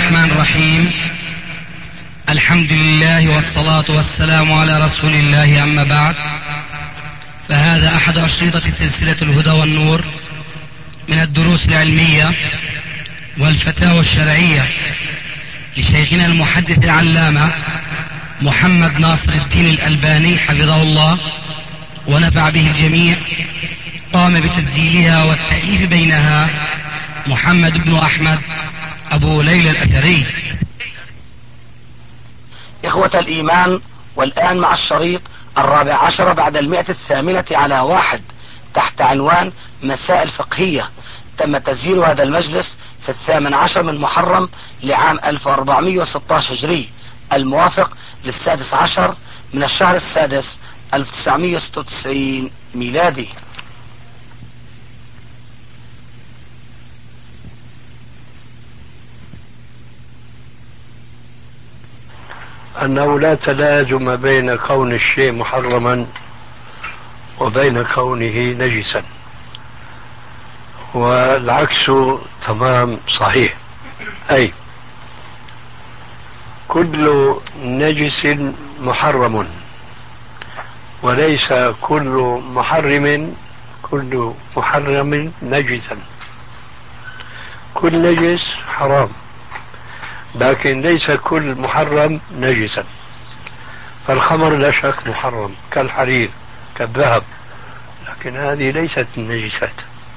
الرحمن الرحيم. الحمد لله والصلاة والسلام على رسول الله، أما بعد، فهذا أحد أشرطة سلسلة الهدى والنور من الدروس العلمية والفتاوى الشرعية لشيخنا المحدث العلامة محمد ناصر الدين الألباني حفظه الله ونفع به الجميع. قام بتسجيلها والتأليف بينها محمد بن أحمد أبو ليلى الأثري. إخوة الإيمان، والآن مع الشريط 14 بعد 108 على 1 تحت عنوان مسائل فقهية. تم تسجيل هذا المجلس في 18 من محرم لعام 1416 هجري، الموافق لل16 من الشهر السادس 1996 ميلادي. أنه لا تلازم بين كون الشيء محرما وبين كونه نجسا، والعكس تمام صحيح. أي كل نجس محرم، وليس كل محرم نجسا. كل نجس حرام، لكن ليس كل محرم نجسا. فالخمر لا شك محرم كالحرير كالذهب، لكن هذه ليست النجسات.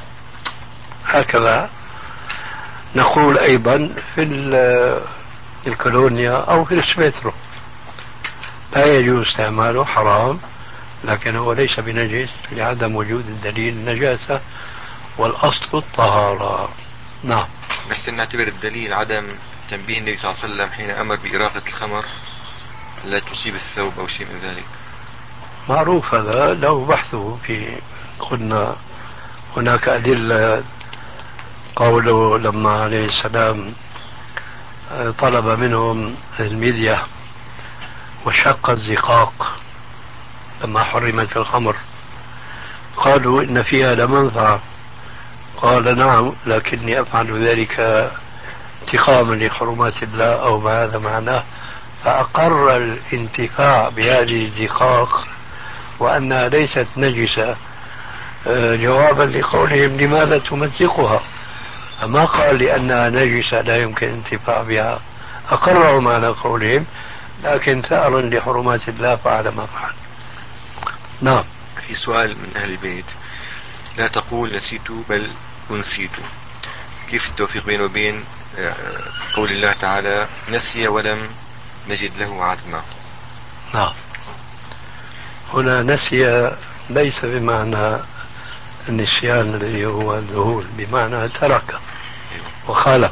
هكذا نقول أيضا في الكولونيا أو في السبيترو لا يجوز استعماله، حرام، لكن هو ليس بنجس لعدم وجود الدليل النجاسة، والأصل الطهارة. نعم. بس نعتبر الدليل عدم تنبيه النبي صلى الله عليه وسلم حين أمر بإراقة الخمر لا تصيب الثوب أو شيء من ذلك. معروف هذا، له بحثه في، قلنا هناك أدلة. قوله لما عليه السلام طلب منهم المدية وشق الزقاق لما حرمت الخمر، قالوا إن فيها لمنفعة، قال نعم، لكني أفعل ذلك انتقاما لحرمات الله أو ما هذا معناه، فأقر الانتفاع بهذه الزقاق وأنها ليست نجسة، جوابا لقولهم لماذا تمزقها، فما قال لأنها نجسة لا يمكن الانتفاع بها، أقرهم على قولهم، لكن ثأرا لحرمات الله فعل ما فعل. نعم. في سؤال من أهل البيت: لا تقول نسيت بل أنسيت، كيف التوفيق بينه وبين قول الله تعالى نسي ولم نجد له عزما؟ نعم. هنا نسي ليس بمعنى النسيان الذي هو الذهول، بمعنى ترك وخالف.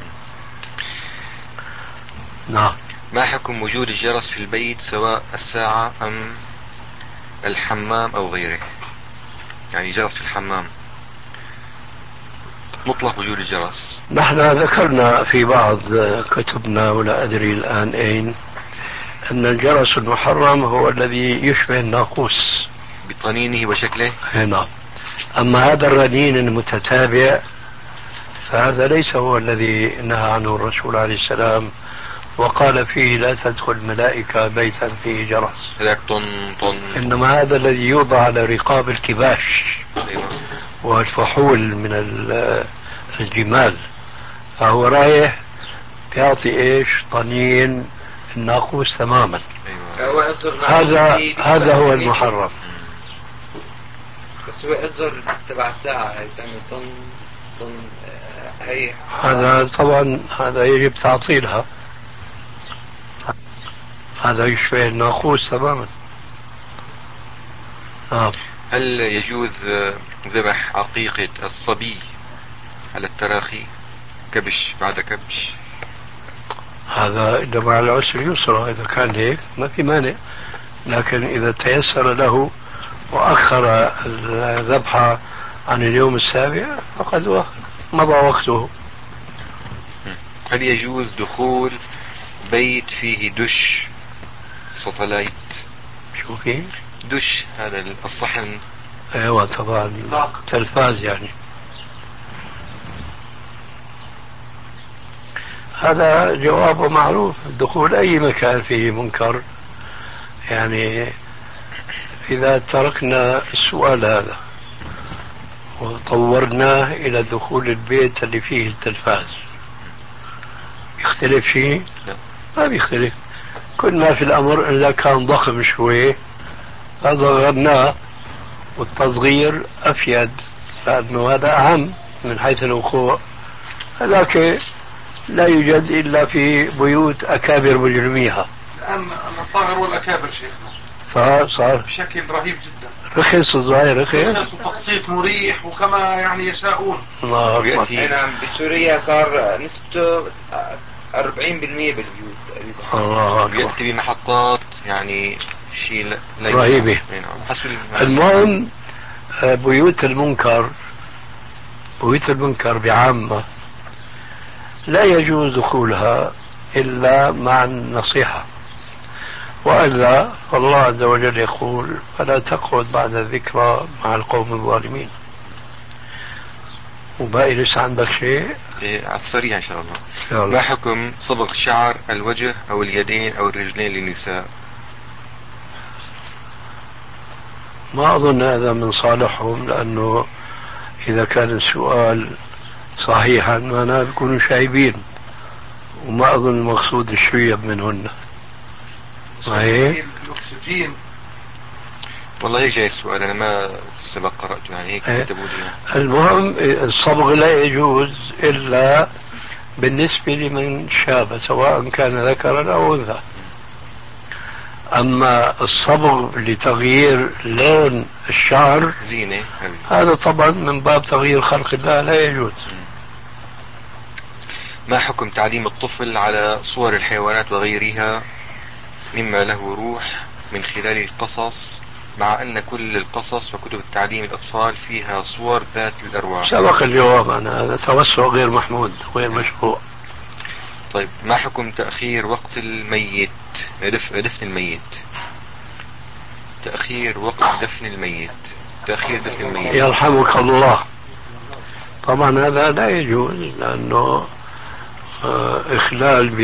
نعم. ما حكم وجود الجرس في البيت سواء الساعة أم الحمام أو غيره؟ يعني جرس في الحمام، مطلق وجود الجرس. نحن ذكرنا في بعض كتبنا ولا أدري الآن أين أن الجرس المحرم هو الذي يشبه الناقوس بطنينه وشكله. نعم. أما هذا الرنين المتتابع فهذا ليس هو الذي نهى عنه الرسول عليه السلام وقال فيه لا تدخل الملائكة بيتا فيه جرس. إنما هذا الذي يوضع على رقاب الكباش والفحول من الجمال، فهو رايح بيعطي ايش؟ طنين الناقوس تماما. هذا هو المحرم. بس هو يقدر تبع الساعة يعني طن هي هذا طبعا هذا يجب تعطيلها، هذا يشبه الناقوس تماما. هل يجوز ذبح عقيقة الصبي على التراخي، كبش بعد كبش؟ هذا إذا مع العسر يسرى، إذا كان هيك ما في مانع، لكن إذا تيسر له وأخر الذبحة عن اليوم السابع فقد مضى وقته. هل يجوز دخول بيت فيه دش ساتلايت؟ شو فيه؟ دش، هذا الصحن. ايوه طبعا، تلفاز يعني. هذا جوابه معروف. دخول أي مكان فيه منكر، يعني إذا تركنا السؤال هذا وطورناه إلى دخول البيت اللي فيه التلفاز، يختلف شيء؟ لا. ما بيختلف. كل ما في الأمر إذا كان ضخم شوي فصغرناه، والتصغير أفيد لأنه هذا أهم من حيث الوقوع. هذاك لا يوجد إلا في بيوت أكابر مجرميها. الآن الصغر والأكابر شيخنا صار بشكل رهيب جدا، رخص، الظاهر رخص وتقسيط مريح وكما يعني يشاءون. الله أكبر. ويأتي نعم، بسوريا صار نسبته 40% بالبيوت تقريبا. الله أكبر. ويأتي بمحطات يعني شيء لا رهيبة. نعم. حسب المهم بيوت المنكر بعامة لا يجوز دخولها إلا مع النصيحة، وإلا فالله عز وجل يقول: فلا تقعد بعد الذكرى مع القوم الظالمين. وباقي لسه عندك شيء؟ على السريع إن شاء الله. يلا. ما حكم صبغ شعر الوجه أو اليدين أو الرجلين للنساء؟ ما أظن هذا من صالحهم، لأنه إذا كان السؤال صحيحا معناه بيكونوا شايبين، وما أظن المقصود الشيب منهن. ما هيك؟ الأكسجين. والله هيك جاي السؤال، أنا ما سبق قرأته، يعني هيك كتبوا لي. المهم الصبغ لا يجوز إلا بالنسبة لمن شاب، سواء كان ذكرا أو أنثى. أما الصبغ لتغيير لون الشعر زينة هذا طبعا من باب تغيير خلق الله، لا يجوز. ما حكم تعليم الطفل على صور الحيوانات وغيرها مما له روح من خلال القصص، مع أن كل القصص وكتب التعليم الأطفال فيها صور ذات الأرواح؟ سبق الجواب عن هذا، توسع غير محمود غير مشروع. طيب، ما حكم تأخير وقت الميت، دفن الميت؟ تأخير وقت دفن الميت، تأخير دفن الميت. يرحمك الله. طبعا هذا لا يجوز، لأنه إخلال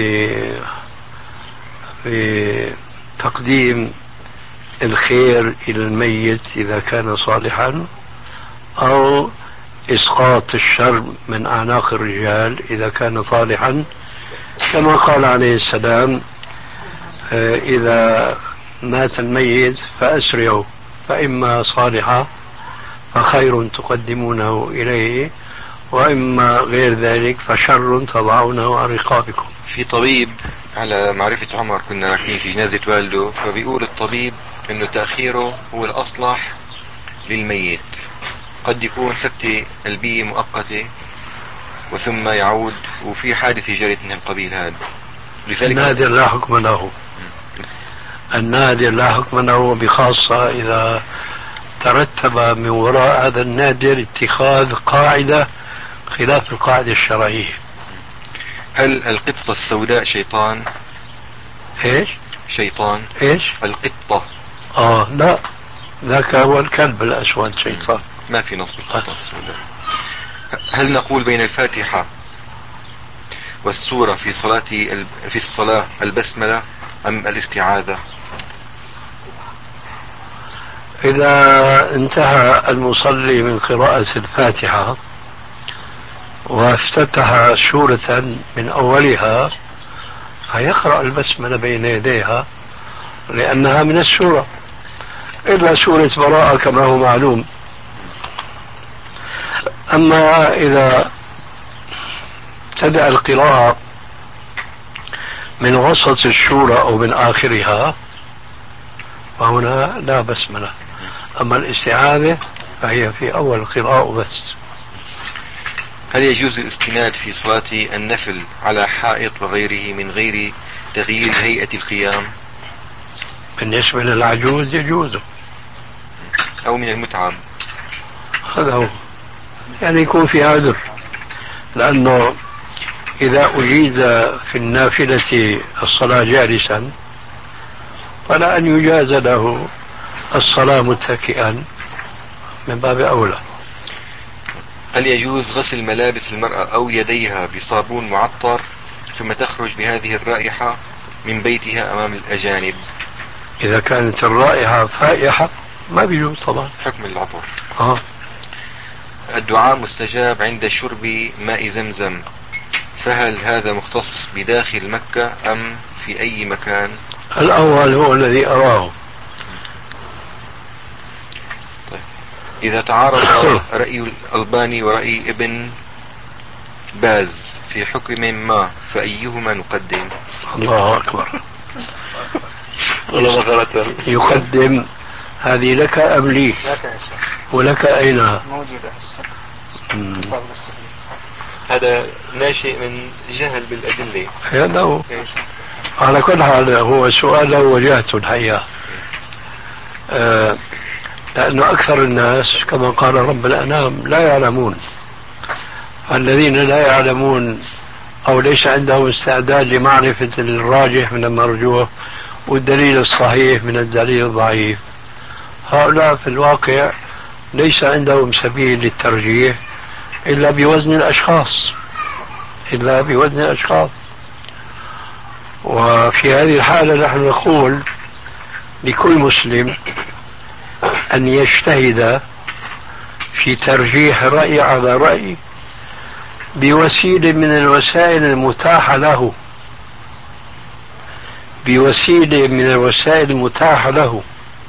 بتقديم الخير إلى الميت إذا كان صالحا، أو إسقاط الشر من أعناق الرجال إذا كان صالحا، كما قال عليه السلام: إذا مات الميت فأسرعوا، فإما صالحا فخير تقدمونه إليه، وإما غير ذلك فشر تضعونه عن رقابكم. في طبيب على معرفة عمر كنا رايحين في جنازة والده، فبيقول الطبيب انه تأخيره هو الأصلح للميت. قد يكون سكتة قلبية مؤقتة وثم يعود، وفي حادثة جرت من القبيل هذا. النادر لا حكم له، النادر لا حكم له، بخاصة إذا ترتب من وراء هذا النادر اتخاذ قاعدة خلاف القاعدة الشرعية. هل القطة السوداء شيطان؟ ايش؟ شيطان. ايش؟ القطة. لا، ذاك هو الكلب الأسود شيطان. ما في نص بالقطة السوداء. هل نقول بين الفاتحة والسورة في الصلاة البسملة أم الاستعاذة؟ إذا انتهى المصلي من قراءة الفاتحة وافتتح سورة من أولها فيقرأ البسملة بين يديها، لأنها من السورة، إلا سورة براءة كما هو معلوم. أما إذا ابتدأ القراءة من وسط السورة أو من آخرها فهنا لا بسملة. أما الاستعاذة فهي في أول القراءة بس. هل يجوز الاستناد في صلاة النفل على حائط وغيره من غير تغيير هيئة القيام؟ بالنسبة للعجوز يجوز، أو من المتعب؟ هذا هو، يعني يكون في عذر، لأنه إذا أجيز في النافلة الصلاة جالسا فلا أن يجاز له الصلاة متكئا، من باب أولى. هل يجوز غسل ملابس المرأة أو يديها بصابون معطر ثم تخرج بهذه الرائحة من بيتها أمام الأجانب. إذا كانت الرائحة فائحة ما بيجوز طبعا. حكم العطر. الدعاء مستجاب عند شرب ماء زمزم، فهل هذا مختص بداخل مكة أم في أي مكان؟ الأول هو الذي أراه. طيب. إذا تعارض رأي الألباني ورأي ابن باز في حكم ما فأيهما نقدم؟ الله أكبر. يقدم هذه لك أم لي؟ ولك أين؟ موجودة. هذا ناشئ من جهل بالأدلة. هذا هو. على كل حال هو سؤال له وجهته الحقيقة. لأنه أكثر الناس كما قال رب الأنام لا يعلمون. الذين لا يعلمون أو ليس عندهم استعداد لمعرفة الراجح من المرجوح والدليل الصحيح من الدليل الضعيف، هؤلاء في الواقع ليس عندهم سبيل للترجيح إلا بوزن الأشخاص. وفي هذه الحالة نحن نقول لكل مسلم أن يجتهد في ترجيح رأي على رأي بوسيلة من الوسائل المتاحة له.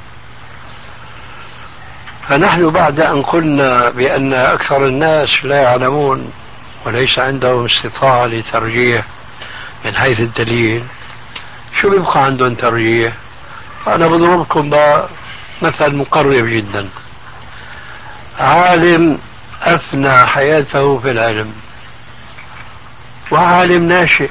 فنحن بعد أن قلنا بأن أكثر الناس لا يعلمون وليس عندهم استطاعة لترجيح من حيث الدليل، شو بيبقى عندهم ترجيح؟ أنا بضربكم مثل مقرب جدا. عالم أفنى حياته في العلم وعالم ناشئ،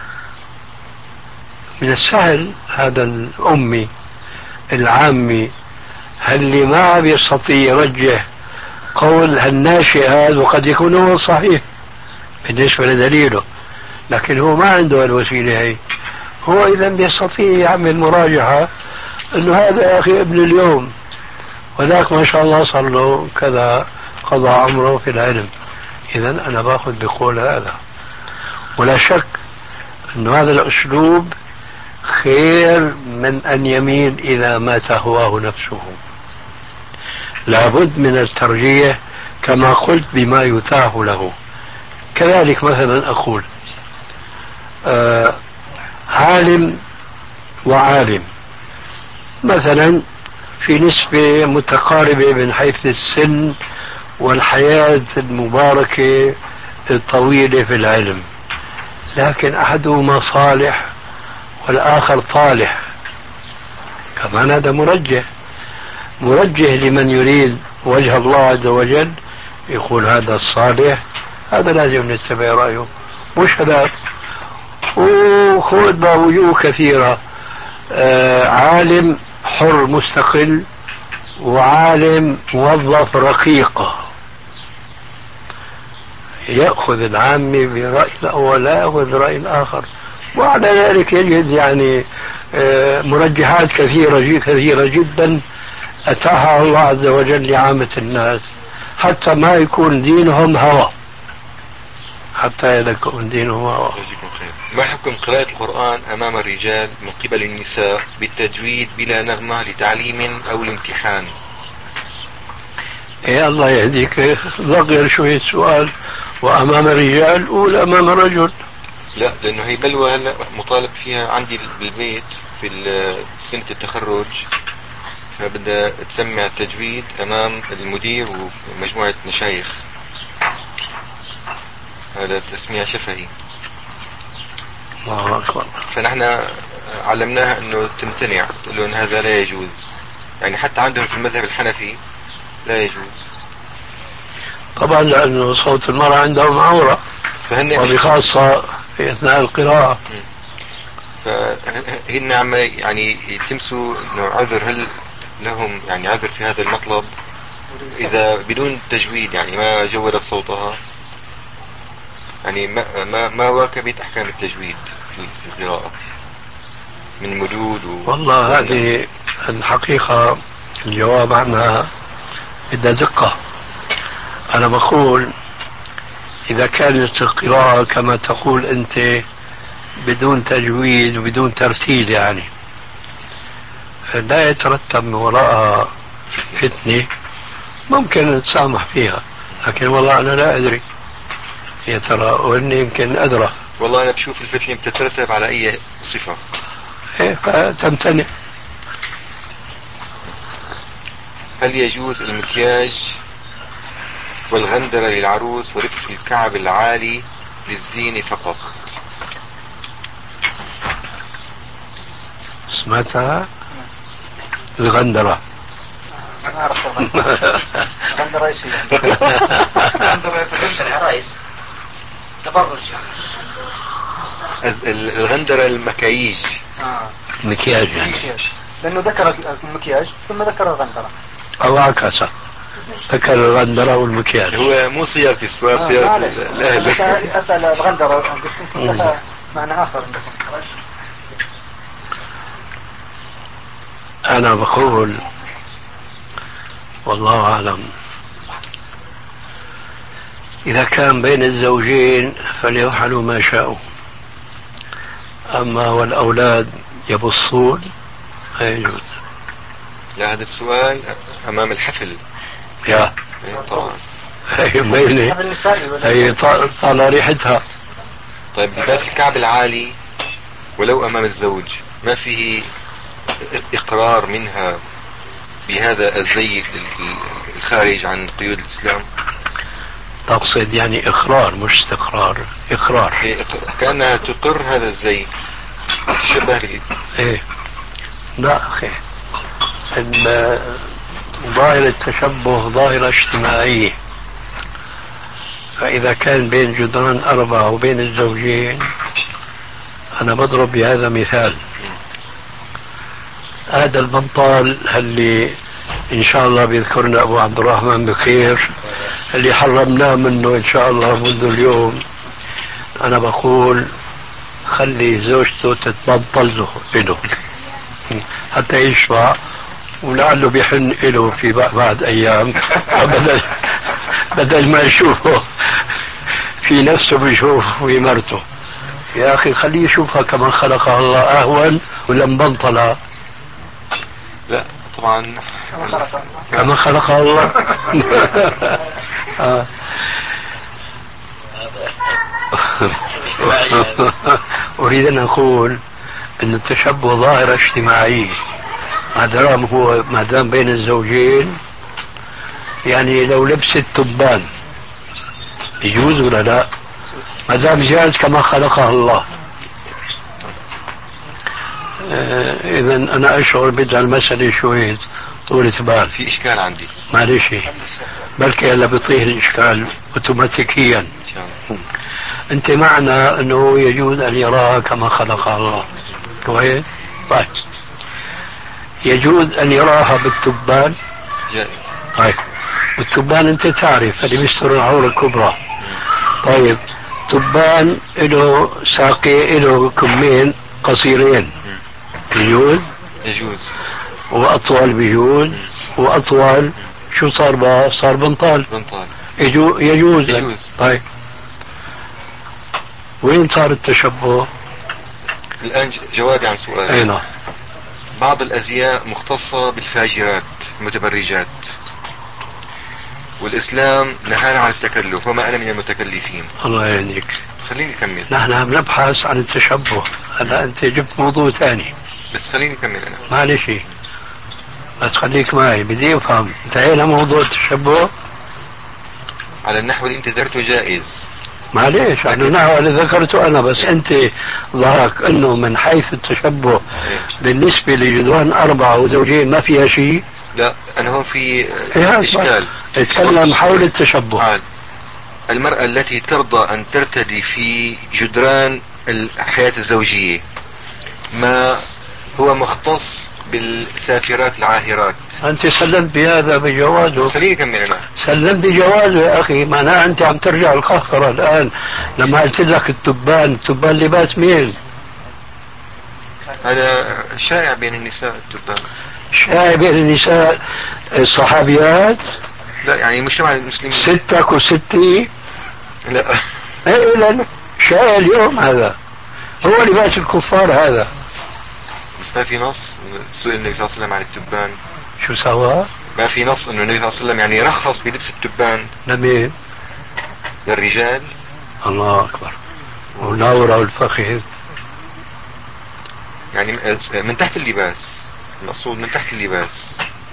من السهل هذا الأمي العامي اللي ما بيستطيع يرجح قول الناشئ هذا، وقد يكون هو صحيح بالنسبة لدليله، لكن هو ما عنده الوسيلة هي. هو إذا بيستطيع يعمل مراجعة إنه هذا يا أخي ابن اليوم وذاك ما شاء الله صار له كذا قضى عمره في العلم، إذا أنا باخذ بقول هذا. ولا شك أن هذا الأسلوب خير من أن يميل إلى ما تهواه نفسه. لابد من الترجيح كما قلت بما يتاح له. كذلك مثلا أقول عالم وعالم مثلا في نسبة متقاربة من حيث السن والحياة المباركة الطويلة في العلم، لكن أحدهما صالح والآخر طالح، كمان هذا مرجح لمن يريد وجه الله عز وجل، يقول هذا الصالح هذا لازم نتبع رأيه مش هذا. وخذ بوجوه كثيرة، عالم حر مستقل وعالم موظف رقيق، يأخذ العامة برأي الأول لا يأخذ برأي الآخر. وعلى ذلك يجد يعني مرجحات كثيرة جدا أتاحها الله عز وجل لعامة الناس، حتى ما يكون دينهم هوى، ما حكم قراءة القرآن أمام الرجال من قبل النساء بالتجويد بلا نغمة لتعليم أو الامتحان؟ يا الله يهديك، ضغير شوية سؤال، وأمام الرجال ولا أمام الرجل؟ لا، لأنه هي بلوى هلا مطالب فيها عندي بالبيت في سنة التخرج، فبدأ تسمع التجويد أمام المدير ومجموعة مشايخ، هذا تسميع شفهي. الله أكبر. فنحن علمناها أنه تمتنع، تقول له أن هذا لا يجوز، يعني حتى عندهم في المذهب الحنفي لا يجوز طبعا لأنه صوت المرأة عندهم عورة، وبخاصة في أثناء القراءة. فهن عم يعني يلتمسوا انه عذر، هل لهم يعني عذر في هذا المطلب اذا بدون تجويد، يعني ما جودت صوتها، يعني ما واكبت احكام التجويد في القراءة من مدود والله هذه الحقيقة الجواب عنها بدها دقة. أنا بقول إذا كانت القراءة كما تقول أنت بدون تجويد وبدون ترتيل يعني لا يترتب من وراءها فتنة، ممكن نتسامح فيها، لكن والله أنا لا أدري يا ترى، وإني يمكن أدرى. والله أنا بشوف الفتنة بتترتب على أي صفة. فتمتنع. هل يجوز المكياج والغندرة للعروس ولبس الكعب العالي للزينة فقط؟ سمعتها الغندرة. أنا أعرف غندرة إيش هي؟ غندرة في العرايس تبرج الغندرة المكاييج. مكياج يعني. لأنه ذكر المكياج ثم ذكر الغندرة، أو عكسة، ذكر الغندرة والمكياج. هو مو صياغة السؤال، صياغة الأهل. أسأل الغندرة لها معنى آخر عندكم. أنا بقول والله أعلم، إذا كان بين الزوجين فليفعلوا ما شاءوا، أما والأولاد يبصون لا يجوز. لا، هذا السؤال أمام الحفل. يا طبعا هي ميلة، هي طال ريحتها. طيب لباس الكعب العالي ولو أمام الزوج ما فيه إقرار منها بهذا الزي الخارج عن قيود الإسلام؟ تقصد يعني إقرار مش استقرار؟ إقرار. كأنها تقر هذا الزي، تشبه به. إيه لا أخي، ظاهرة التشبه ظاهرة اجتماعية، فإذا كان بين جدران أربعة وبين الزوجين، أنا بضرب بهذا مثال. هذا البنطال اللي إن شاء الله بيذكرنا أبو عبد الرحمن بخير، اللي حرمناه منه إن شاء الله منذ اليوم، أنا بقول خلي زوجته تتبنطل له حتى يشفع، ولعله بيحن له في بعد أيام بدل ما يشوفه في نفسه بيشوف في مرته. يا أخي خليه يشوفها كما خلقها الله أهون ولا مبنطلة؟ لا طبعا كما خلقها الله. أريد أن أقول أن التشبه ظاهرة اجتماعية، ما دام بين الزوجين. يعني لو لبست تبان يجوز ولا لا؟ ما دام جاز كما خلقها الله. إذا أنا أشعر بدها المسألة شوية طولة بال. في إشكال عندي، معلش، بلكي هلا بيطير الإشكال أوتوماتيكيا. إن شاء الله. أنت معنى أنه يجوز أن يراها كما خلقها الله، كويس؟ طيب يجوز أن يراها بالتبان؟ جائز. طيب والتبان أنت تعرف اللي بيستر العورة الكبرى. طيب تبان له ساقي، له كمين قصيرين، يجوز؟ يجوز. وأطول بيجوز، وأطول شو صار بقى؟ صار بنطال. يجوز. طيب وين صار التشبه؟ الآن جوابي عن سؤالي. أين؟ بعض الأزياء مختصة بالفاجرات المتبرجات، والإسلام نهانا عن التكلف وما أنا من المتكلفين. الله يهديك. خليني أكمل. نحن عم نبحث عن التشبه، هلا أنت جبت موضوع ثاني. بس خليني أكمل أنا. معلش بس خليك معي، بدي أفهم. انتهينا موضوع التشبه على النحو اللي أنت ذكرته جائز. معليش على النحو اللي ذكرته أنا، بس أنت ظهرك أنه من حيث التشبه بالنسبة لجدران أربعة وزوجين ما فيها شيء. لا أنا هون في إشكال. اتكلم حول التشبه. المرأة التي ترضى أن ترتدي في جدران الحياة الزوجية ما هو مختص بالسافرات العاهرات، أنت سلمت بهذا بجوازه. خليني أكمل أنا. سلمت بجوازه يا أخي، معناه أنت عم ترجع القهقرة الآن. لما قلت لك التبان لباس مين؟ هذا شائع بين النساء التبان. شائع بين النساء الصحابيات؟ لا يعني مجتمع المسلمين. ستك وستي؟ لا ايه لا شائع اليوم هذا. هو لباس الكفار هذا. بس ما في نص سئل النبي صلى الله عليه وسلم عن التبان. شو سوى؟ ما في نص انه النبي صلى الله عليه وسلم يعني رخص بلبس التبان لمين؟ للرجال. الله أكبر. وناورة الفخذ يعني من تحت اللباس، المقصود من تحت اللباس.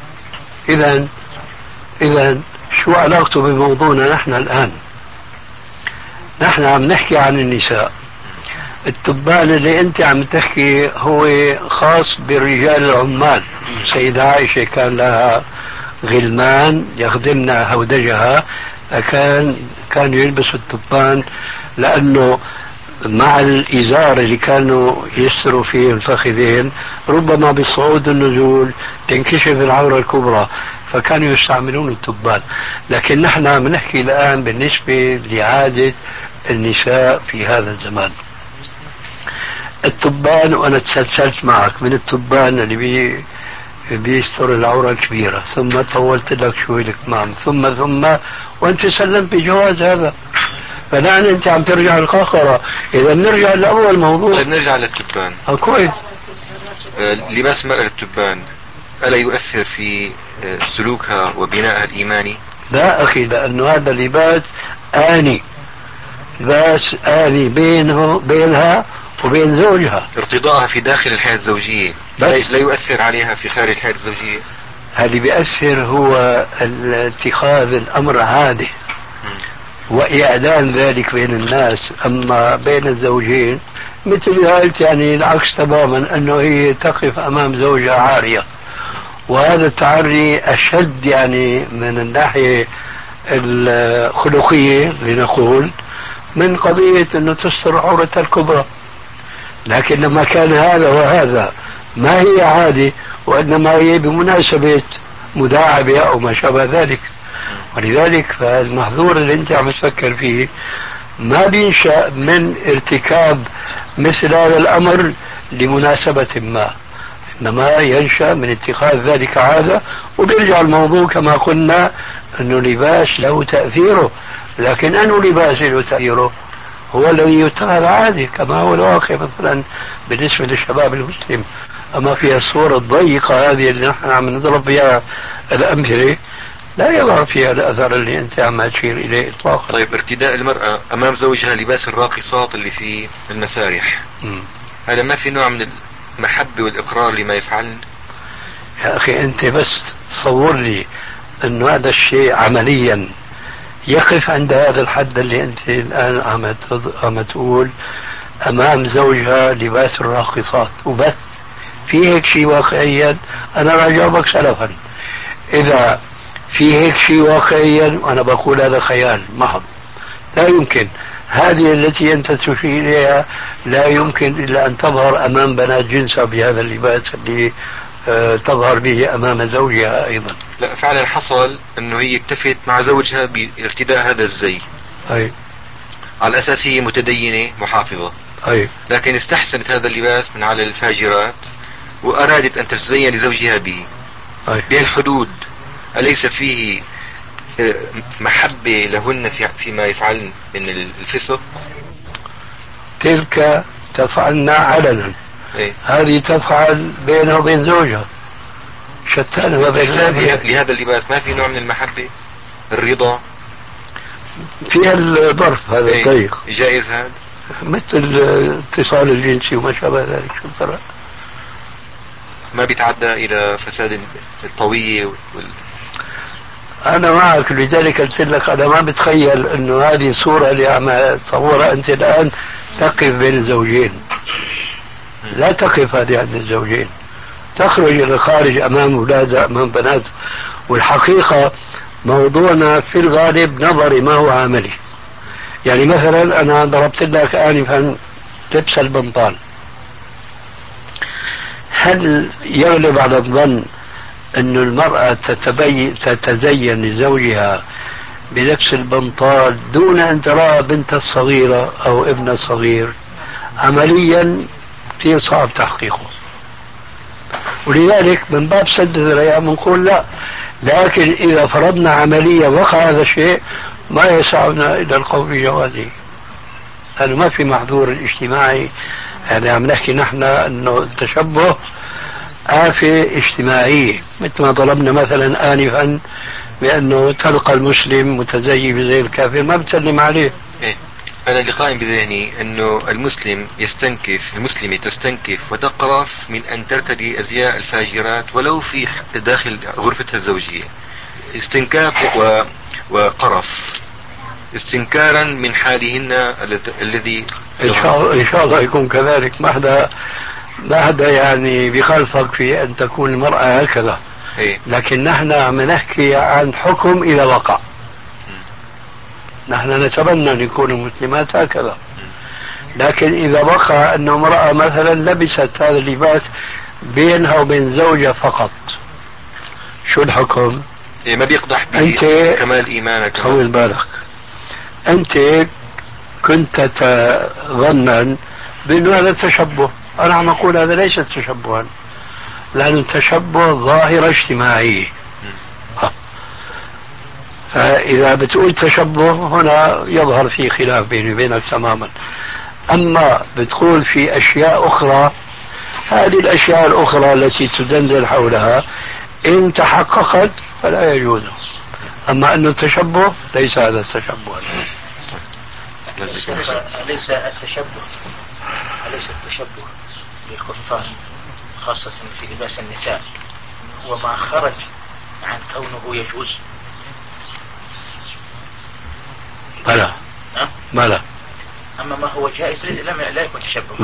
إذا شو علاقته بموضوعنا نحن الآن؟ نحن عم نحكي عن النساء. التبان اللي انت عم تحكي هو خاص بالرجال العمال. سيدة عائشة كان لها غلمان يخدمن هودجها، كانوا يلبسوا التبان لأنه مع الإزار اللي كانوا يستروا فيه الفخذين ربما بالصعود والنزول تنكشف العورة الكبرى، فكانوا يستعملون التبان. لكن نحن عم نحكي الآن بالنسبة لعادة النساء في هذا الزمان. التبان، وأنا تسلسلت معك من التبان اللي بيستر العورة الكبيرة، ثم طولت لك شوي الكمام، ثم وأنت سلمت بجواز هذا. فالآن أنت عم ترجع القاقرة. إذا نرجع لأول موضوع. طيب نرجع للتبان. كويس. لباس المرأة للتبان ألا يؤثر في سلوكها وبنائها الإيماني؟ لا أخي، لأنه هذا لباس آني، لباس آني بينها وبين زوجها. ارتضاءها في داخل الحياة الزوجية لا يؤثر عليها في خارج الحياة الزوجية. اللي بيأثر هو اتخاذ الأمر عادة وإعلان ذلك بين الناس. أما بين الزوجين مثل ما قلت يعني العكس تماما، أنه هي تقف أمام زوجها عارية، وهذا التعري أشد يعني من الناحية الخلقية لنقول من قضية أنه تستر عورتها الكبرى. لكن لما كان هذا وهذا ما هي عادة، وإنما هي بمناسبة مداعبة أو ما شابه ذلك، ولذلك فالمحظور اللي أنت عم تفكر فيه ما بينشأ من ارتكاب مثل هذا الأمر لمناسبة ما، إنما ينشأ من اتخاذ ذلك عادة. وبيرجع الموضوع كما قلنا أنه لباس له تأثيره، لكن أنه لباس له تأثيره هو الذي يتخذ عادي كما هو الواقع مثلا بالنسبة للشباب المسلم. أما في الصورة الضيقة هذه اللي نحن عم نضرب بها الأمثلة لا يظهر فيها الأثر اللي أنت عم تشير إليه إطلاقا. طيب ارتداء المرأة أمام زوجها لباس الراقصات اللي في المسارح، هذا ما في نوع من المحبة والإقرار لما يفعلن؟ يا أخي أنت بس تصور لي أنه هذا الشيء عمليا يقف عند هذا الحد اللي أنت الآن عم تقول أمام زوجها لباس الراقصات وبس. في هيك شيء واقعيا؟ أنا راح أجاوبك سلفا. إذا في هيك شيء واقعيا وأنا بقول هذا خيال محض، لا يمكن. هذه التي أنت تشير إليها لا يمكن إلا أن تظهر أمام بنات جنسها بهذا اللباس اللي تظهر به أمام زوجها أيضا. لا فعلا حصل أنه هي اكتفت مع زوجها بارتداء هذا الزي، أي على أساس هي متدينة محافظة، أي، لكن استحسنت هذا اللباس من على الفاجرات وأرادت أن تتزين لزوجها به بهالحدود. أليس فيه محبة لهن فيما يفعلن من الفسق؟ تلك تفعلنا علنا، هذه تفعل بينها وبين زوجها، شتان ما بين لهذا اللباس ما في نوع من المحبة، الرضا فيها الظرف هذا الضيق جائز هذا، مثل اتصال الجنسي وما شابه ذلك. شو الفرق؟ ما بيتعدى إلى فساد الطوية أنا معك. لذلك قلت لك أنا ما بتخيل أنه هذه الصورة اللي عم تصورها أنت الآن تقف بين الزوجين. لا تقف هذه عند الزوجين، تخرج إلى الخارج أمام أولادها أمام بنات. والحقيقة موضوعنا في الغالب نظري ما هو عملي. يعني مثلا أنا ضربت لك آنفا لبس البنطال، هل يغلب على الظن أن المرأة تتزين لزوجها بلبس البنطال دون أن ترى بنت الصغيرة أو ابن الصغير؟ عمليا كثير صعب تحقيقه، ولذلك من باب سد الذريعة بنقول لا. لكن إذا فرضنا عمليا وقع هذا الشيء ما يسعنا إلى القول بجوازه، لأنه ما في محظور الاجتماعي يعني عم نحكي نحن انه التشبه آفة اجتماعية، مثل ما ضربنا مثلا آنفا بأنه تلقى المسلم متزيف زي الكافر ما بتسلم عليه. إيه؟ أنا اللي قائم بذهني أنه المسلمة تستنكف وتقرف من أن ترتدي أزياء الفاجرات ولو في داخل غرفتها الزوجية، استنكاف وقرف، استنكارا من حالهن الذي إن شاء الله يكون كذلك. ما حدا يعني بخالفك في أن تكون المرأة هكذا. إيه؟ لكن نحن عم نحكي عن حكم إذا وقع. نحن نتمنى أن يكون المسلمات هكذا، لكن إذا وقع أن امرأة مثلا لبست هذا اللباس بينها وبين زوجها فقط، شو الحكم؟ إيه؟ ما بيقدح كمال إيمانك. طول بالك، أنت كنت تظنا بأنه هذا تشبه. أنا عم أقول هذا ليس تشبها، لأنه تشبه ظاهرة اجتماعية. فإذا بتقول تشبه هنا يظهر في خلاف بيني وبينك تماما. أما بتقول في أشياء أخرى، هذه الأشياء الأخرى التي تدندن حولها إن تحققت فلا يجوز. أما أنه تشبه ليس هذا التشبه. أليس التشبه للكفار خاصة في لباس النساء هو ما خرج عن كونه يجوز؟ بلى. أما ما هو جائز لا يكون تشبه.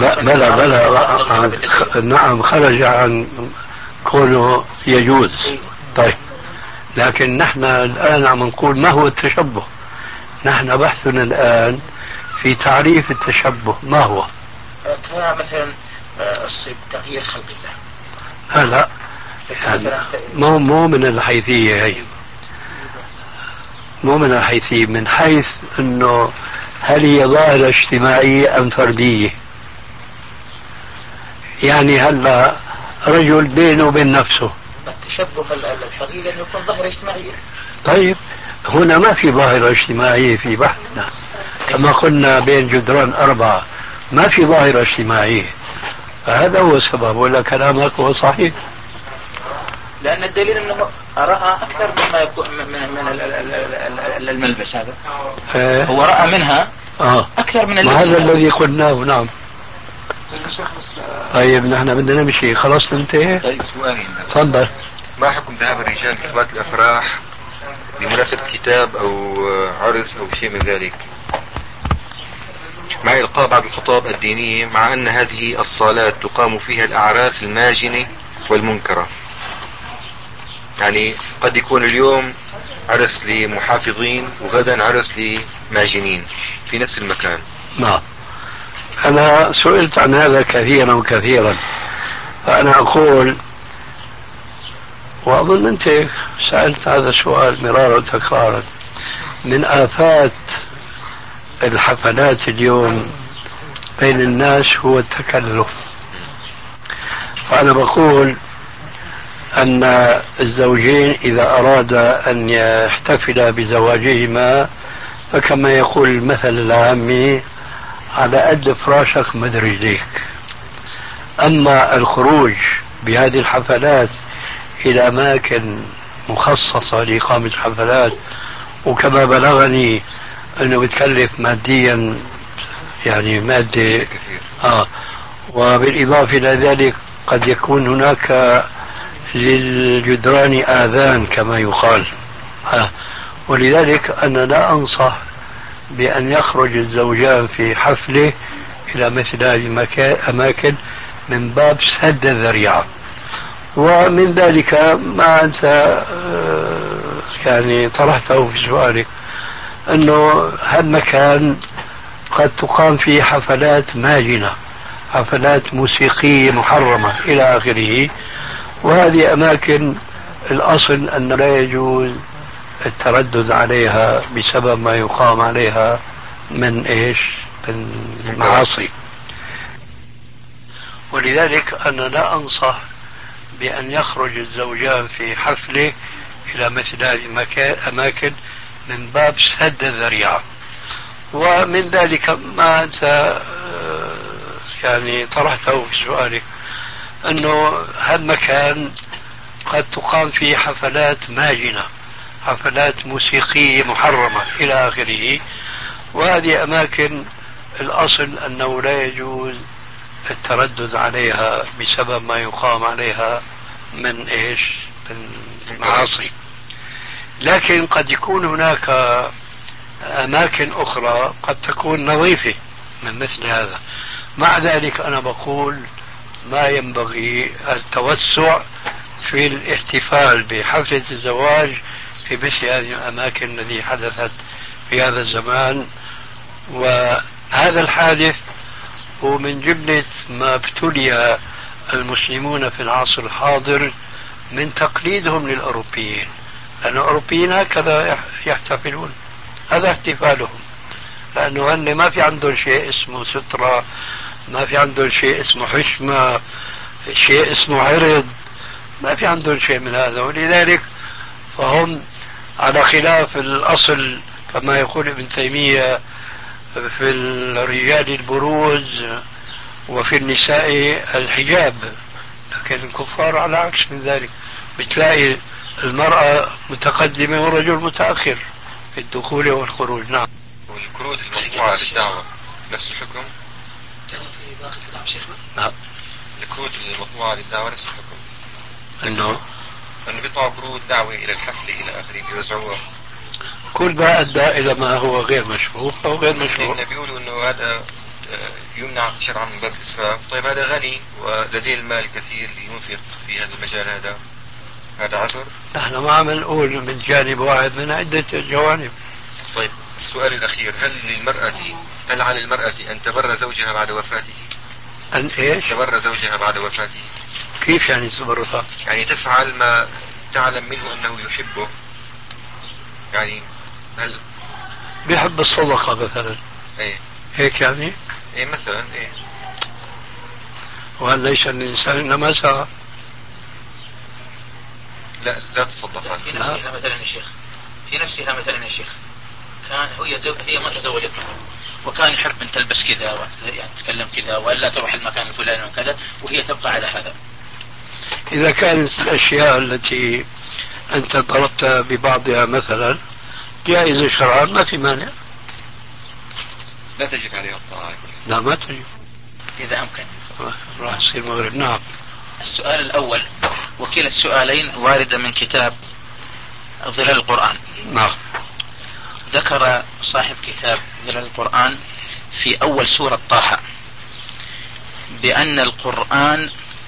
بلى. نعم، خرج عن كونه يجوز. طيب، لكن نحن الآن عم نقول ما هو التشبه. نحن بحثنا الآن في تعريف التشبه ما هو. مثلا تغيير خلق الله. لا يعني مو من الحيثية هي، مو من الحيثية، من حيث انه هل هي ظاهرة اجتماعية ام فردية. يعني هلا رجل بينه وبين نفسه. التشبه الحقيقي أن يكون ظاهرة اجتماعية. طيب هنا ما في ظاهرة اجتماعية في بحثنا، كما قلنا بين جدران 4 ما في ظاهرة اجتماعية. هذا هو السبب، ولا كلامك هو صحيح؟ لأن الدليل أنه رأى أكثر مما يكون من الملبس هذا. هو رأى منها أكثر من اللبس. هذا الذي قلناه. نعم. طيب نحن بدنا نمشي، خلاص ننتهي. طيب سؤالي، تفضل. ما حكم ذهاب الرجال لصلاة الأفراح بمناسبة كتاب أو عرس أو شيء من ذلك، مع إلقاء بعض الخطاب الدينية، مع أن هذه الصالات تقام فيها الأعراس الماجنة والمنكرة؟ يعني قد يكون اليوم عرس لمحافظين وغدا عرس لماجنين في نفس المكان. نعم، أنا سئلت عن هذا كثيرا وكثيرا، فأنا أقول، وأظن أنت سألت هذا السؤال مرارا وتكرارا، من آفات الحفلات اليوم بين الناس هو التكلف. فأنا بقول أن الزوجين إذا أراد أن يحتفلا بزواجهما فكما يقول المثل العامي على قد فراشك مد رجليك. أما الخروج بهذه الحفلات إلى أماكن مخصصة لإقامة الحفلات، وكما بلغني أنه بتكلف ماديا، يعني مادة وبالإضافة إلى ذلك قد يكون هناك للجدران آذان كما يقال. ولذلك أنا لا أنصح بأن يخرج الزوجان في حفلة إلى مثل هذه الأماكن من باب سد الذريعة. ومن ذلك ما أنت يعني طرحته في سؤالك، أنه هالمكان قد تقام فيه حفلات ماجنة، حفلات موسيقية محرمة إلى آخره، وهذه أماكن الأصل أن لا يجوز التردد عليها بسبب ما يقام عليها من المعاصي. ولذلك أنا لا أنصح بأن يخرج الزوجان في حفلة إلى مثل هذه الأماكن من باب سد الذريعة. ومن ذلك ما أنت يعني طرحته في سؤالي، أنه هالمكان قد تقام فيه حفلات ماجنة، حفلات موسيقية محرمة إلى آخره، وهذه أماكن الأصل أنه لا يجوز التردد عليها بسبب ما يقام عليها من إيش؟ من معاصي. لكن قد يكون هناك أماكن أخرى قد تكون نظيفة من مثل هذا. مع ذلك أنا بقول ما ينبغي التوسع في الاحتفال بحفلة الزواج في مثل هذه الأماكن التي حدثت في هذا الزمان. وهذا الحادث هو من جملة ما ابتلي المسلمون في العصر الحاضر من تقليدهم للأوروبيين، لأن الأوروبيين هكذا يحتفلون، هذا احتفالهم، لأنه هن ما في عندهم شيء اسمه سترة، ما في عندهم شيء اسمه حشمة، شيء اسمه عرض، ما في عندهم شيء من هذا. ولذلك فهم على خلاف الأصل كما يقول ابن تيمية في الرجال البروز وفي النساء الحجاب، لكن الكفار على عكس من ذلك، بتلاقي المرأة متقدمة والرجل متأخر في الدخول والخروج. نعم. والكروت المقطوعة للدعوة نفس الحكم؟ نعم. الكروت المقطوعة للدعوة نفس الحكم؟ انه بيطلعوا كروت دعوة إلى الحفل إلى آخره بيوزعوها. كل ما أدى إلى ما هو غير مشروع أو غير مشروع. بيقولوا إنه هذا يمنع شرعا من باب الإسراف. طيب هذا غني ولديه المال كثير لينفق في هذا المجال، هذا عذر؟ نحن ما عم نقول من جانب واحد، من عدة جوانب. طيب السؤال الأخير، هل على المرأة أن تبر زوجها بعد وفاته؟ أن إيش؟ تبر زوجها بعد وفاته. كيف يعني تبرها؟ يعني تفعل ما تعلم منه أنه يحبه، يعني هل بيحب الصدقة مثلا؟ ايه هيك يعني؟ ايه مثلا ايه. وهل ليس الإنسان إنما سعى؟ لا تصدق في نفسها مثلا يا شيخ، في نفسها مثلا يا شيخ، كان هي ما تزوجت منه، وكان يحب أن تلبس كذا يعني تتكلم كذا ولا تروح المكان الفلاني وكذا، وهي تبقى على هذا. إذا كانت الأشياء التي أنت ضربت ببعضها مثلا جائزة شرعا ما في مانع. لا تجب عليها الطاعة. لا ما تجب إذا أمكن. راح يصير مغرب. نعم. السؤال الأول، وكلا السؤالين واردة من كتاب ظلال القرآن. نعم. ذكر صاحب كتاب ظلال القرآن في أول سورة طه بأن القرآن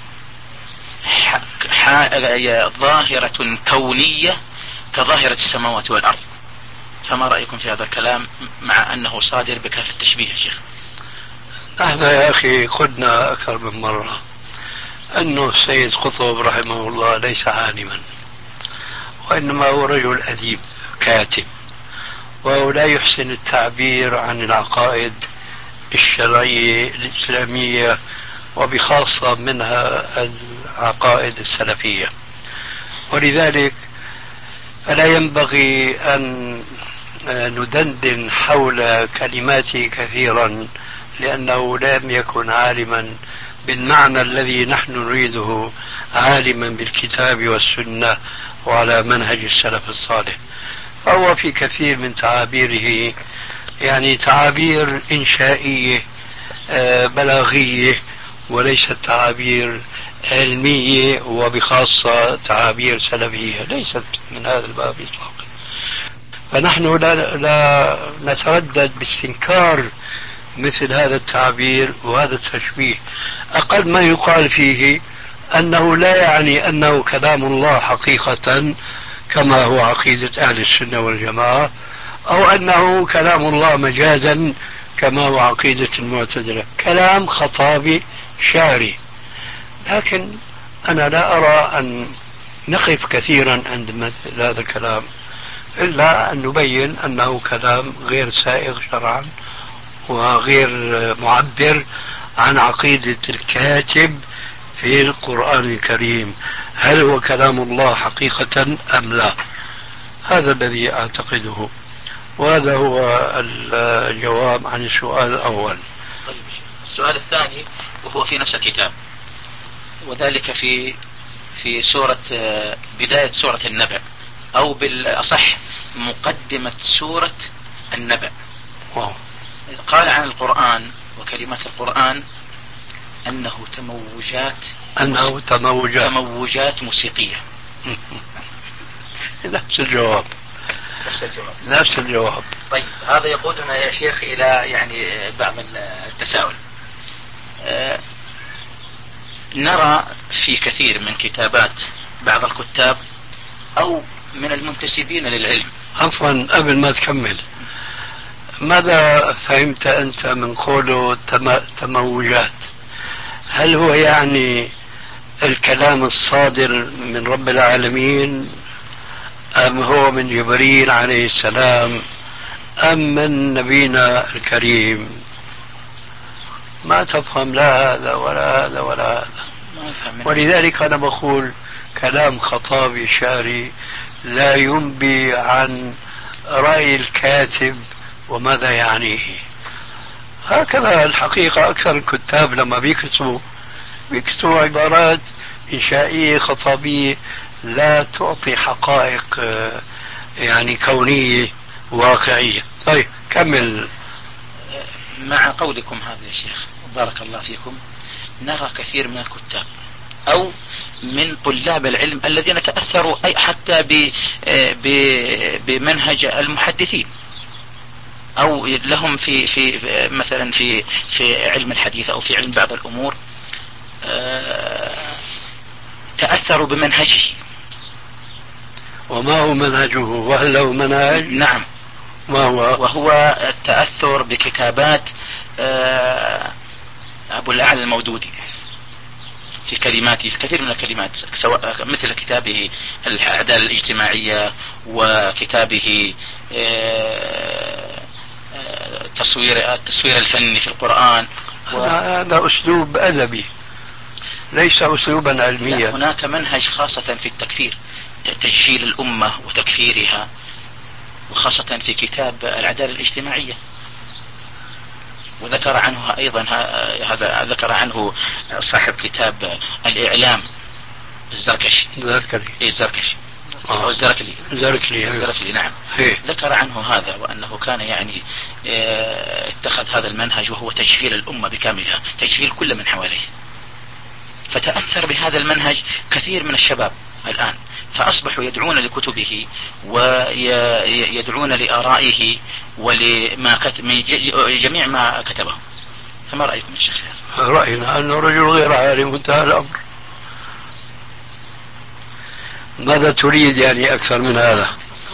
ظاهرة كونية كظاهرة السماوات والأرض، فما رأيكم في هذا الكلام مع أنه صادر بكافة التشبيه يا شيخ؟ نحن يا أخي قلنا أكثر من مرة أنه السيد قطب رحمه الله ليس عالما، وإنما هو رجل أديب كاتب، وهو لا يحسن التعبير عن العقائد الشرعية الإسلامية وبخاصة منها العقائد السلفية، ولذلك فلا ينبغي أن ندندن حول كلماته كثيرا، لأنه لم يكن عالما بالمعنى الذي نحن نريده، عالما بالكتاب والسنة وعلى منهج السلف الصالح. فهو في كثير من تعابيره يعني تعابير إنشائية بلاغية، وليست تعابير علمية وبخاصة تعابير سلفية، ليست من هذا الباب إطلاقا. فنحن لا نتردد باستنكار مثل هذا التعبير وهذا التشبيه. أقل ما يقال فيه أنه لا يعني أنه كلام الله حقيقة كما هو عقيدة أهل السنة والجماعة، أو أنه كلام الله مجازا كما هو عقيدة المعتزلة، كلام خطابي شعري. لكن أنا لا أرى أن نقف كثيرا عند مثل هذا الكلام، إلا أن نبين أنه كلام غير سائغ شرعا وغير معبر عن عقيدة الكاتب في القرآن الكريم، هل هو كلام الله حقيقة أم لا؟ هذا الذي أعتقده، وهذا هو الجواب عن السؤال الأول. طيب يا شيخ. السؤال الثاني وهو في نفس الكتاب، وذلك في سورة بداية سورة النبأ، أو بالأصح مقدمة سورة النبأ. قال عن القرآن وكلمات القرآن أنه تموجات موسيقية. نفس الجواب. نفس الجواب. طيب هذا يقودنا يا شيخ إلى يعني بعض التساؤل. نرى في كثير من كتابات بعض الكتاب أو من المنتسبين للعلم. عفوا قبل ما تكمل، ماذا فهمت أنت من قوله تموجات؟ هل هو يعني الكلام الصادر من رب العالمين، أم هو من جبريل عليه السلام، أم من نبينا الكريم؟ ما تفهم لا هذا ولا هذا ولا هذا. ولذلك أنا بقول كلام خطابي شعري لا ينبي عن رأي الكاتب وماذا يعنيه. هكذا الحقيقة أكثر الكتاب لما بيكتبوا عبارات إنشائية خطابية لا تعطي حقائق يعني كونية واقعية. طيب كمل. مع قولكم هذا يا شيخ بارك الله فيكم، نرى كثير من الكتاب أو من طلاب العلم الذين تأثروا حتى بمنهج المحدثين، أو لهم في مثلا في علم الحديث أو في علم بعض الأمور، تأثروا بمنهجه. وما هو منهجه؟ وهل له منهج؟ نعم. ما هو؟ وهو التأثر بكتابات أبو الأعلى المودودي في كلماته، في كثير من الكلمات، سواء مثل كتابه الأعدال الاجتماعية، وكتابه التصوير الفني في القرآن. هذا أسلوب أدبي ليس أسلوبا علميا. هناك منهج خاصة في التكفير، تجهيل الأمة وتكفيرها، وخاصة في كتاب العدالة الاجتماعية. وذكر عنه أيضا هذا ذكر عنه صاحب كتاب الإعلام الزركشي. الزركلي نعم. ذكر عنه هذا، وأنه كان يعني اتخذ هذا المنهج وهو تجهيل الأمة بكاملها، تجهيل كل من حواليه. فتأثر بهذا المنهج كثير من الشباب الآن، فأصبحوا يدعون لكتبه ويدعون لآرائه ولما جميع ما كتبه. فما رأيكم يا شيخ؟ رأينا أنه رجل غير عالم، انتهى الأمر. ماذا تريد يعني أكثر من هذا؟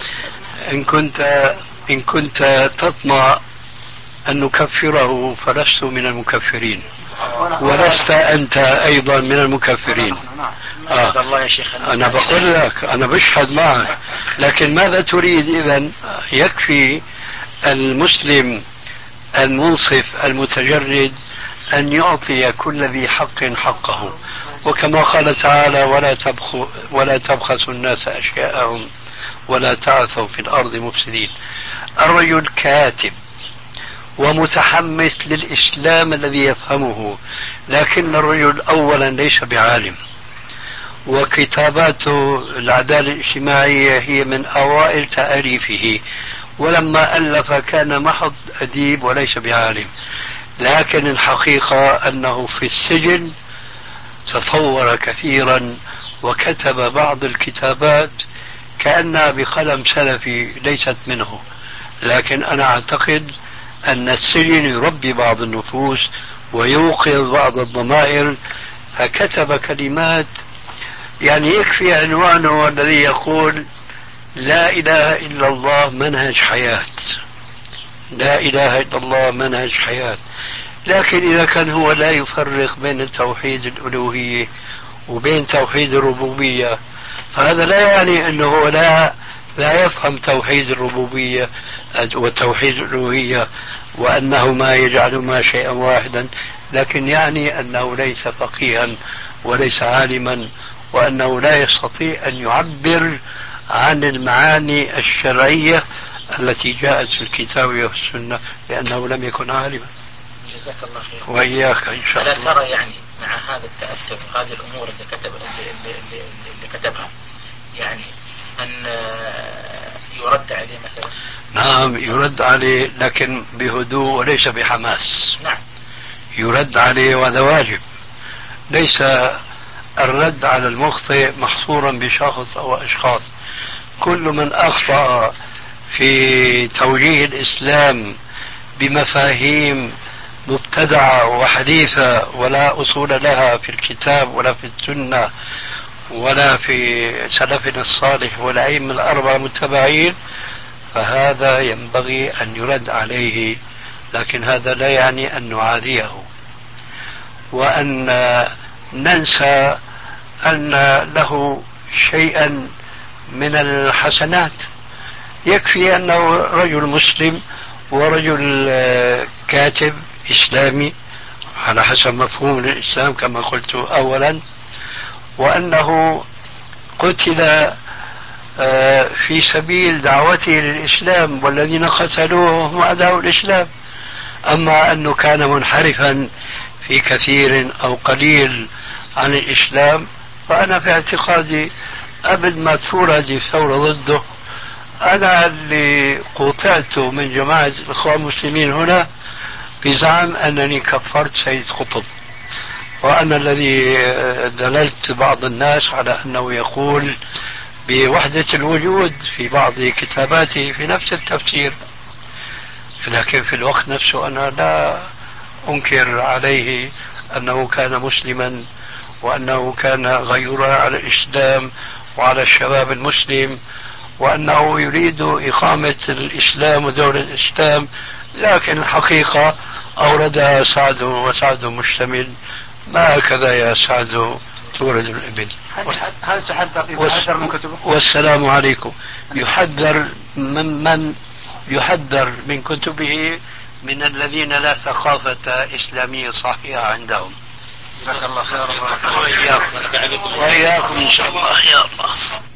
إن كنت تطمع أن نكفره فلست من المكفرين، ولست أنت أيضا من المكفرين. الله يا شيخ. أنا بقول لك، أنا بشهد معك، لكن ماذا تريد إذن؟ يكفي المسلم المنصف المتجرد أن يعطي كل ذي حق حقه، وكما قال تعالى ولا تبخسوا الناس أشياءهم ولا تعثوا في الأرض مفسدين. الرجل كاتب ومتحمس للإسلام الذي يفهمه، لكن الرجل أولا ليس بعالم، وكتاباته العدالة الاجتماعية هي من أوائل تأليفه، ولما ألف كان محض أديب وليس بعالم. لكن الحقيقة أنه في السجن تطور كثيرا وكتب بعض الكتابات كأنها بقلم سلفي ليست منه. لكن أنا أعتقد أن السجن يربي بعض النفوس ويوقظ بعض الضمائر، فكتب كلمات يعني يكفي عنوانه الذي يقول لا إله إلا الله منهج حياة. لا إله إلا الله منهج حياة. لكن إذا كان هو لا يفرق بين توحيد الألوهية وبين توحيد الربوبية، فهذا لا يعني أنه لا يفهم توحيد الربوبية وتوحيد الألوهية وأنهما يجعلهما شيئا واحدا، لكن يعني أنه ليس فقيها وليس عالما، وأنه لا يستطيع أن يعبر عن المعاني الشرعية التي جاءت في الكتاب والسنة لأنه لم يكن عالما. جزاك الله خير. وإياك إن شاء الله. ألا ترى يعني مع هذا التأثر وهذه الأمور اللي كتبها يعني أن يرد عليه مثلا؟ نعم يرد عليه، لكن بهدوء وليس بحماس. نعم يرد عليه وهذا واجب. ليس الرد على المخطئ محصورا بشخص أو أشخاص. كل من أخطأ في توجيه الإسلام بمفاهيم مبتدعة وحديثة ولا أصول لها في الكتاب ولا في السنة ولا في سلفنا الصالح والأئمة الأربعة المتبعين، فهذا ينبغي أن يرد عليه. لكن هذا لا يعني أن نعاديه وأن ننسى أن له شيئا من الحسنات. يكفي أنه رجل مسلم ورجل كاتب إسلامي على حسب مفهوم الإسلام كما قلت أولا، وأنه قتل في سبيل دعوته للإسلام، والذين قتلوه هم أعداء الإسلام. أما أنه كان منحرفا في كثير أو قليل عن الإسلام، فأنا في اعتقادي قبل ما تثور هذه الثورة ضده، أنا اللي قطعت من جماعة الإخوان المسلمين هنا بزعم أنني كفرت سيد قطب، وأنا الذي دللت بعض الناس على أنه يقول بوحدة الوجود في بعض كتاباته في نفس التفسير. لكن في الوقت نفسه أنا لا أنكر عليه أنه كان مسلما وأنه كان غيورا على الإسلام وعلى الشباب المسلم، وأنه يريد إقامة الإسلام ودولة الإسلام. لكن الحقيقة أوردها سعد، وسعد مشتمل، ما هكذا يا سعد تورد الإبل. هل تحذر من كتبه؟ والسلام عليكم. يحذر من يحذر من كتبه؟ من الذين لا ثقافة إسلامية صحيحة عندهم. جزاك الله خيرا. وإياكم إن شاء الله. يا الله.